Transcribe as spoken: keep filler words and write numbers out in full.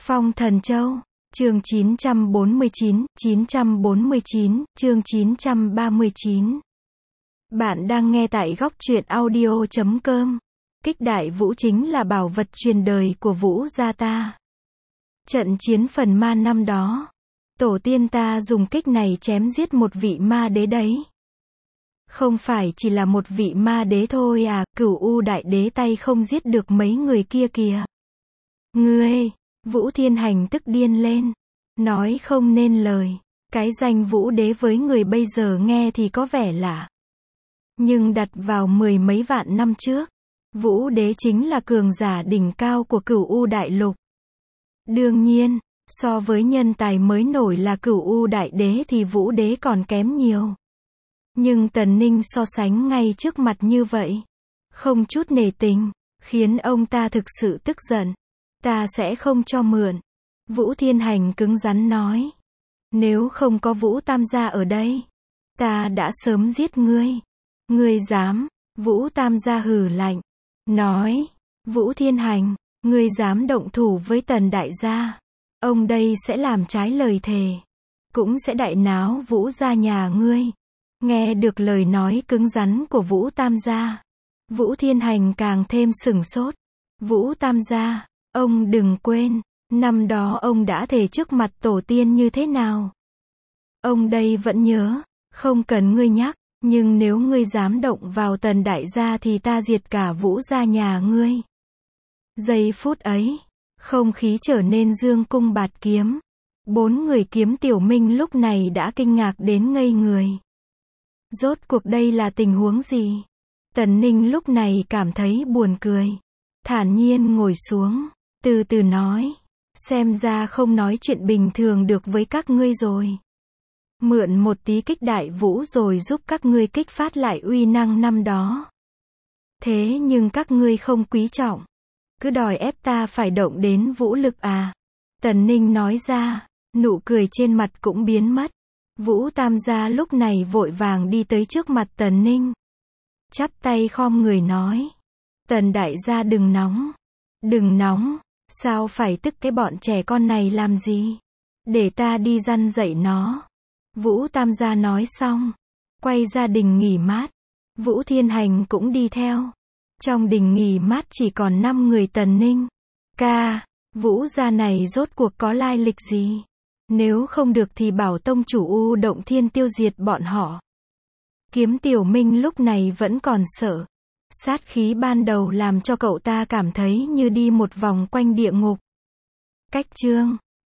Phong Thần Châu, chương chín trăm bốn mươi chín, chín trăm bốn mươi chín, chương chín trăm ba mươi chín. Bạn đang nghe tại góc truyện audio chấm com. Kích đại vũ chính là bảo vật truyền đời của Vũ gia ta. Trận chiến phần ma năm đó, tổ tiên ta dùng kích này chém giết một vị ma đế đấy. Không phải chỉ là một vị ma đế thôi à, Cửu U đại đế tay không giết được mấy người kia kìa. Ngươi, Vũ Thiên Hành tức điên lên, nói không nên lời. Cái danh Vũ đế với người bây giờ nghe thì có vẻ lạ, nhưng đặt vào mười mấy vạn năm trước, Vũ đế chính là cường giả đỉnh cao của Cửu U đại lục. Đương nhiên, so với nhân tài mới nổi là Cửu U đại đế thì Vũ đế còn kém nhiều. Nhưng Tần Ninh so sánh ngay trước mặt như vậy, không chút nể tình, khiến ông ta thực sự tức giận. Ta sẽ không cho mượn. Vũ Thiên Hành cứng rắn nói. Nếu không có Vũ Tam gia ở đây, ta đã sớm giết ngươi. Ngươi dám? Vũ Tam gia hừ lạnh, nói. Vũ Thiên Hành, ngươi dám động thủ với Tần đại gia, ông đây sẽ làm trái lời thề, cũng sẽ đại náo Vũ gia nhà ngươi. Nghe được lời nói cứng rắn của Vũ Tam gia, Vũ Thiên Hành càng thêm sửng sốt. Vũ Tam gia, ông đừng quên, năm đó ông đã thề trước mặt tổ tiên như thế nào. Ông đây vẫn nhớ, không cần ngươi nhắc, nhưng nếu ngươi dám động vào Tần đại gia thì ta diệt cả Vũ gia nhà ngươi. Giây phút ấy, không khí trở nên dương cung bạt kiếm. Bốn người Kiếm Tiểu Minh lúc này đã kinh ngạc đến ngây người. Rốt cuộc đây là tình huống gì? Tần Ninh lúc này cảm thấy buồn cười, thản nhiên ngồi xuống, từ từ nói. Xem ra không nói chuyện bình thường được với các ngươi rồi. Mượn một tí kích đại vũ rồi giúp các ngươi kích phát lại uy năng năm đó. Thế nhưng các ngươi không quý trọng, cứ đòi ép ta phải động đến vũ lực à? Tần Ninh nói ra, nụ cười trên mặt cũng biến mất. Vũ Tam gia lúc này vội vàng đi tới trước mặt Tần Ninh, chắp tay khom người nói. Tần đại gia đừng nóng, đừng nóng, sao phải tức cái bọn trẻ con này làm gì? Để ta đi răn dạy nó. Vũ Tam gia nói xong, quay ra đình nghỉ mát. Vũ Thiên Hành cũng đi theo. Trong đình nghỉ mát chỉ còn năm người Tần Ninh. Ca, Vũ gia này rốt cuộc có lai lịch gì? Nếu không được thì bảo tông chủ U Động Thiên tiêu diệt bọn họ. Kiếm Tiểu Minh lúc này vẫn còn sợ. Sát khí ban đầu làm cho cậu ta cảm thấy như đi một vòng quanh địa ngục. Cách chương